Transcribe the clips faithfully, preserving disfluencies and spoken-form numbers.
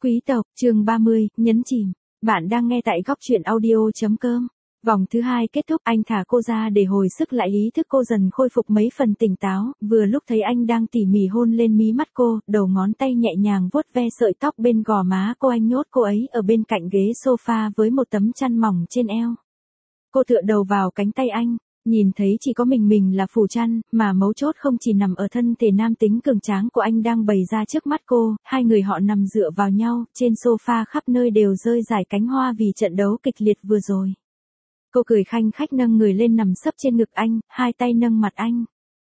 Quý tộc, chương ba mươi, nhấn chìm. Bạn đang nghe tại góc truyện audio.com. Vòng thứ hai kết thúc, anh thả cô ra để hồi sức lại, ý thức cô dần khôi phục mấy phần tỉnh táo, vừa lúc thấy anh đang tỉ mỉ hôn lên mí mắt cô, đầu ngón tay nhẹ nhàng vuốt ve sợi tóc bên gò má cô. Anh nhốt cô ấy ở bên cạnh ghế sofa với một tấm chăn mỏng trên eo. Cô tựa đầu vào cánh tay anh, nhìn thấy chỉ có mình mình là phủ chăn, mà mấu chốt không chỉ nằm ở thân thể nam tính cường tráng của anh đang bày ra trước mắt cô, hai người họ nằm dựa vào nhau, trên sofa khắp nơi đều rơi rải cánh hoa vì trận đấu kịch liệt vừa rồi. Cô cười khanh khách nâng người lên nằm sấp trên ngực anh, hai tay nâng mặt anh.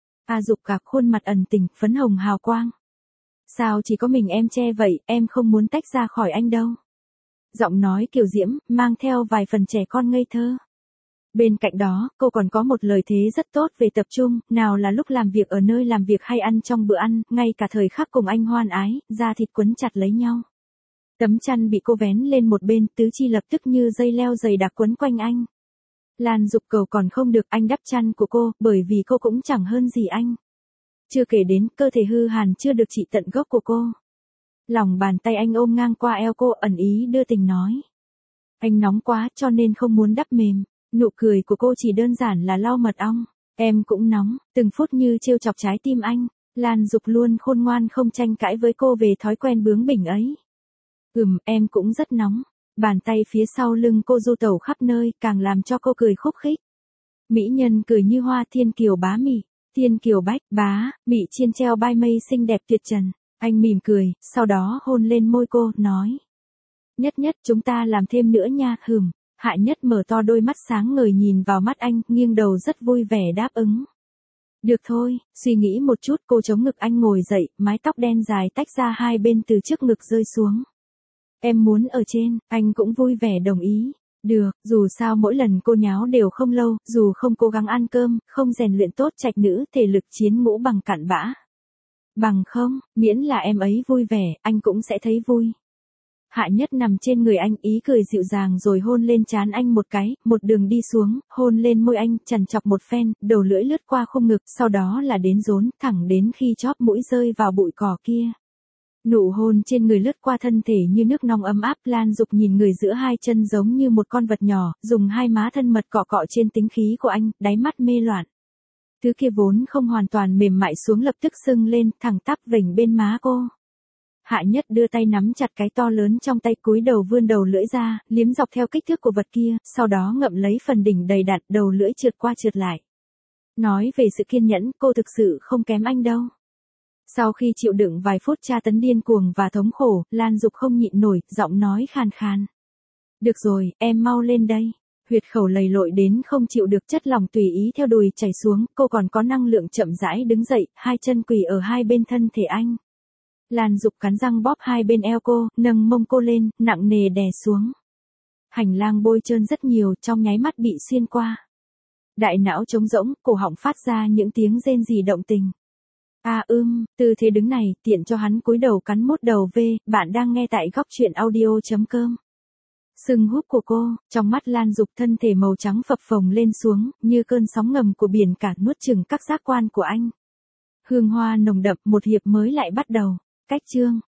A Dục cả khuôn mặt ẩn tình, phấn hồng hào quang. Sao chỉ có mình em che vậy, em không muốn tách ra khỏi anh đâu. Giọng nói kiều diễm, mang theo vài phần trẻ con ngây thơ. Bên cạnh đó, cô còn có một lời thế rất tốt về tập trung, nào là lúc làm việc ở nơi làm việc hay ăn trong bữa ăn, ngay cả thời khắc cùng anh hoan ái, da thịt quấn chặt lấy nhau. Tấm chăn bị cô vén lên một bên, tứ chi lập tức như dây leo dày đặc quấn quanh anh. Lan Dục cầu còn không được, anh đắp chăn của cô, bởi vì cô cũng chẳng hơn gì anh. Chưa kể đến, cơ thể hư hàn chưa được trị tận gốc của cô. Lòng bàn tay anh ôm ngang qua eo cô, ẩn ý đưa tình nói. Anh nóng quá, cho nên không muốn đắp mềm. Nụ cười của cô chỉ đơn giản là lau mật ong. Em cũng nóng, từng phút như trêu chọc trái tim anh. Lan Dục luôn khôn ngoan không tranh cãi với cô về thói quen bướng bỉnh ấy. Ừm, em cũng rất nóng. Bàn tay phía sau lưng cô du tẩu khắp nơi, càng làm cho cô cười khúc khích. Mỹ nhân cười như hoa, thiên kiều bá mị, thiên kiều bách bá, mị chiên treo bai mây xinh đẹp tuyệt trần. Anh mỉm cười, sau đó hôn lên môi cô, nói. Nhất nhất chúng ta làm thêm nữa nha, hừm. Hạ Nhất mở to đôi mắt sáng ngời nhìn vào mắt anh, nghiêng đầu rất vui vẻ đáp ứng. Được thôi, suy nghĩ một chút, cô chống ngực anh ngồi dậy, mái tóc đen dài tách ra hai bên từ trước ngực rơi xuống. Em muốn ở trên, anh cũng vui vẻ đồng ý. Được, dù sao mỗi lần cô nháo đều không lâu, dù không cố gắng ăn cơm, không rèn luyện tốt trạch nữ, thể lực chiến ngũ bằng cặn bã. Bằng không, miễn là em ấy vui vẻ, anh cũng sẽ thấy vui. Hạ Nhất nằm trên người anh, ý cười dịu dàng rồi hôn lên trán anh một cái, một đường đi xuống, hôn lên môi anh, chằn chọc một phen, đầu lưỡi lướt qua khung ngực, sau đó là đến rốn, thẳng đến khi chóp mũi rơi vào bụi cỏ kia. Nụ hôn trên người lướt qua thân thể như nước nóng ấm áp. Lan Dục nhìn người giữa hai chân giống như một con vật nhỏ, dùng hai má thân mật cọ cọ trên tính khí của anh, đáy mắt mê loạn. Thứ kia vốn không hoàn toàn mềm mại xuống lập tức sưng lên, thẳng tắp vểnh bên má cô. Hạ Nhất đưa tay nắm chặt cái to lớn trong tay, cúi đầu vươn đầu lưỡi ra, liếm dọc theo kích thước của vật kia, sau đó ngậm lấy phần đỉnh đầy đặn, đầu lưỡi trượt qua trượt lại. Nói về sự kiên nhẫn, cô thực sự không kém anh đâu. Sau khi chịu đựng vài phút tra tấn điên cuồng và thống khổ, Lan Dục không nhịn nổi, giọng nói khàn khàn. Được rồi, em mau lên đây. Huyệt khẩu lầy lội đến không chịu được, chất lỏng tùy ý theo đùi chảy xuống, cô còn có năng lượng chậm rãi đứng dậy, hai chân quỳ ở hai bên thân thể anh. Lan Dục cắn răng bóp hai bên eo cô, nâng mông cô lên, nặng nề đè xuống. Hành lang bôi trơn rất nhiều, trong nháy mắt bị xuyên qua. Đại não trống rỗng, cổ họng phát ra những tiếng rên rỉ động tình. À ưm, tư thế đứng này, tiện cho hắn cúi đầu cắn mốt đầu V, bạn đang nghe tại góc truyện audio.com. Sừng húp của cô, trong mắt Lan Dục, thân thể màu trắng phập phồng lên xuống, như cơn sóng ngầm của biển cả nuốt chửng các giác quan của anh. Hương hoa nồng đậm, một hiệp mới lại bắt đầu. Cách chương.